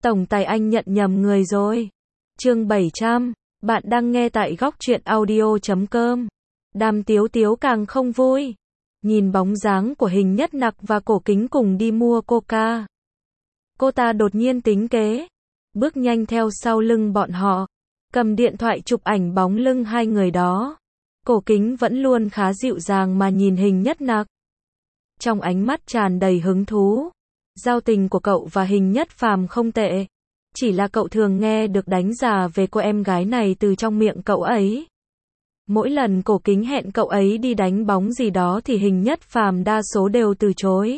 Tổng tài anh nhận nhầm người rồi. Chương 700, bạn đang nghe tại góc truyện audio.com. Đàm Tiếu Tiếu càng không vui. Nhìn bóng dáng của Hình Nhất Nặc và Cổ Kính cùng đi mua Coca. Cô ta đột nhiên tính kế. Bước nhanh theo sau lưng bọn họ. Cầm điện thoại chụp ảnh bóng lưng hai người đó. Cổ Kính vẫn luôn khá dịu dàng mà nhìn Hình Nhất Nặc. Trong ánh mắt tràn đầy hứng thú. Giao tình của cậu và Hình Nhất Phàm không tệ. Chỉ là cậu thường nghe được đánh giá về cô em gái này từ trong miệng cậu ấy. Mỗi lần Cổ Kính hẹn cậu ấy đi đánh bóng gì đó thì Hình Nhất Phàm đa số đều từ chối.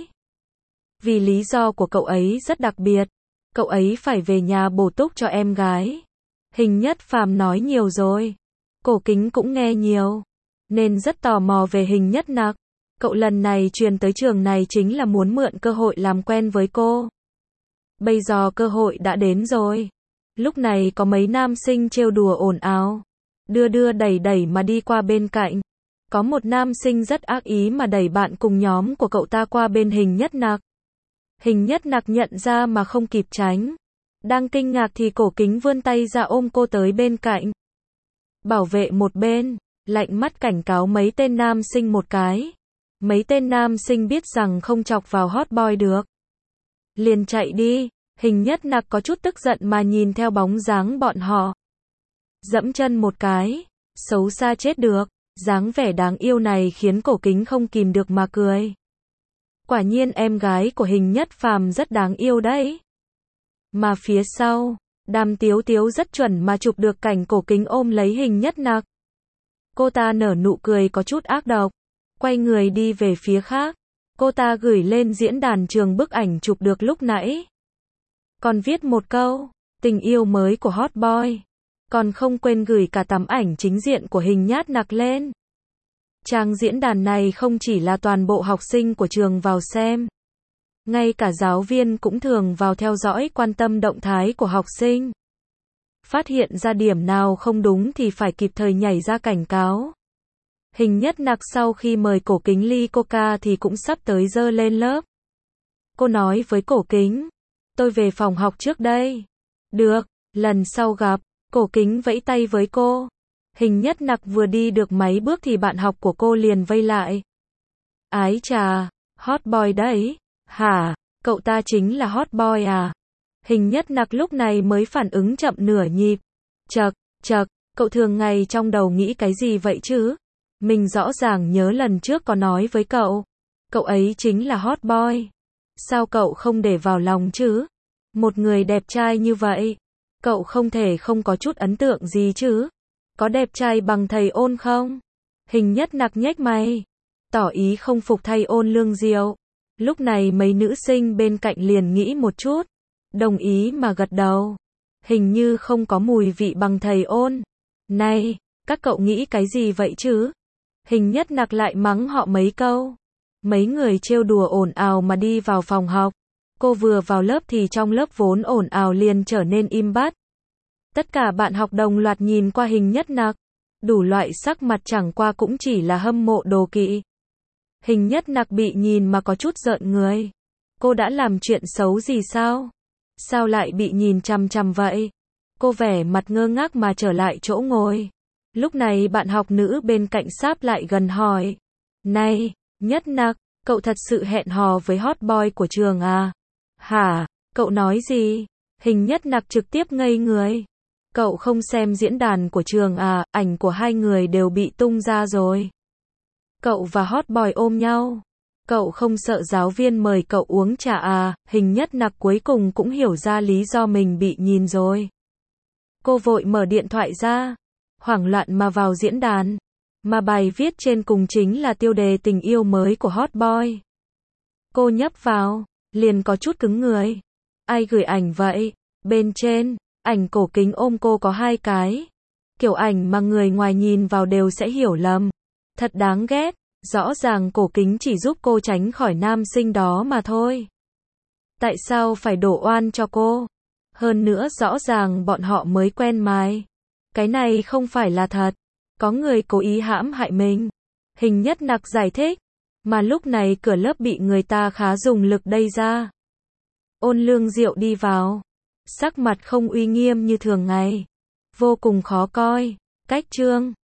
Vì lý do của cậu ấy rất đặc biệt. Cậu ấy phải về nhà bổ túc cho em gái. Hình Nhất Phàm nói nhiều rồi. Cổ Kính cũng nghe nhiều. Nên rất tò mò về Hình Nhất Nặc. Cậu lần này truyền tới trường này chính là muốn mượn cơ hội làm quen với cô. Bây giờ cơ hội đã đến rồi. Lúc này có mấy nam sinh trêu đùa ồn ào. Đưa đưa đẩy đẩy mà đi qua bên cạnh. Có một nam sinh rất ác ý mà đẩy bạn cùng nhóm của cậu ta qua bên Hình Nhất Nặc. Hình Nhất Nặc nhận ra mà không kịp tránh. Đang kinh ngạc thì Cổ Kính vươn tay ra ôm cô tới bên cạnh. Bảo vệ một bên, lạnh mắt cảnh cáo mấy tên nam sinh một cái. Mấy tên nam sinh biết rằng không chọc vào hot boy được. Liền chạy đi. Hình Nhất Nặc có chút tức giận mà nhìn theo bóng dáng bọn họ. Dẫm chân một cái. Xấu xa chết được. Dáng vẻ đáng yêu này khiến Cổ Kính không kìm được mà cười. Quả nhiên em gái của Hình Nhất Phàm rất đáng yêu đấy. Mà phía sau, Đàm Tiếu Tiếu rất chuẩn mà chụp được cảnh Cổ Kính ôm lấy Hình Nhất Nặc. Cô ta nở nụ cười có chút ác độc. Quay người đi về phía khác. Cô ta gửi lên diễn đàn trường bức ảnh chụp được lúc nãy. Còn viết một câu, tình yêu mới của hot boy. Còn không quên gửi cả tấm ảnh chính diện của Hình Nhất Nặc lên. Trang diễn đàn này không chỉ là toàn bộ học sinh của trường vào xem. Ngay cả giáo viên cũng thường vào theo dõi quan tâm động thái của học sinh. Phát hiện ra điểm nào không đúng thì phải kịp thời nhảy ra cảnh cáo. Hình Nhất Nặc sau khi mời Cổ Kính ly Coca thì cũng sắp tới giờ lên lớp. Cô nói với Cổ Kính, tôi về phòng học trước đây. Được, lần sau gặp. Cổ Kính vẫy tay với cô. Hình Nhất Nặc vừa đi được mấy bước thì bạn học của cô liền vây lại. Ái chà, hot boy đấy. Hả, cậu ta chính là hot boy à? Hình Nhất Nặc lúc này mới phản ứng chậm nửa nhịp. Chậc, cậu thường ngày trong đầu nghĩ cái gì vậy chứ? Mình rõ ràng nhớ lần trước có nói với cậu. Cậu ấy chính là hot boy. Sao cậu không để vào lòng chứ? Một người đẹp trai như vậy. Cậu không thể không có chút ấn tượng gì chứ? Có đẹp trai bằng thầy Ôn không? Hình Nhất Nặc nhếch mày. Tỏ ý không phục thầy Ôn Lương Diệu. Lúc này mấy nữ sinh bên cạnh liền nghĩ một chút. Đồng ý mà gật đầu. Hình như không có mùi vị bằng thầy Ôn. Này, các cậu nghĩ cái gì vậy chứ? Hình Nhất Nặc lại mắng họ mấy câu. Mấy người trêu đùa ồn ào mà đi vào phòng học. Cô vừa vào lớp thì trong lớp vốn ồn ào liền trở nên im bặt. Tất cả bạn học đồng loạt nhìn qua Hình Nhất Nặc. Đủ loại sắc mặt chẳng qua cũng chỉ là hâm mộ đố kỵ. Hình Nhất Nặc bị nhìn mà có chút giận người. Cô đã làm chuyện xấu gì sao? Sao lại bị nhìn chằm chằm vậy? Cô vẻ mặt ngơ ngác mà trở lại chỗ ngồi. Lúc này bạn học nữ bên cạnh sáp lại gần hỏi. Này, Nhất Nặc, cậu thật sự hẹn hò với hot boy của trường à? Hả, cậu nói gì? Hình Nhất Nặc trực tiếp ngây người. Cậu không xem diễn đàn của trường à, ảnh của hai người đều bị tung ra rồi. Cậu và hot boy ôm nhau. Cậu không sợ giáo viên mời cậu uống trà à? Hình Nhất Nặc cuối cùng cũng hiểu ra lý do mình bị nhìn rồi. Cô vội mở điện thoại ra. Hoảng loạn mà vào diễn đàn. Mà bài viết trên cùng chính là tiêu đề tình yêu mới của hot boy. Cô nhấp vào, liền có chút cứng người. Ai gửi ảnh vậy? Bên trên, ảnh Cổ Kính ôm cô có hai cái. Kiểu ảnh mà người ngoài nhìn vào đều sẽ hiểu lầm. Thật đáng ghét, rõ ràng Cổ Kính chỉ giúp cô tránh khỏi nam sinh đó mà thôi. Tại sao phải đổ oan cho cô? Hơn nữa rõ ràng bọn họ mới quen mà. Cái này không phải là thật. Có người cố ý hãm hại mình. Hình Nhất Nặc giải thích. Mà lúc này cửa lớp bị người ta khá dùng lực đẩy ra. Ôn Lương Diệu đi vào. Sắc mặt không uy nghiêm như thường ngày. Vô cùng khó coi. Cách chương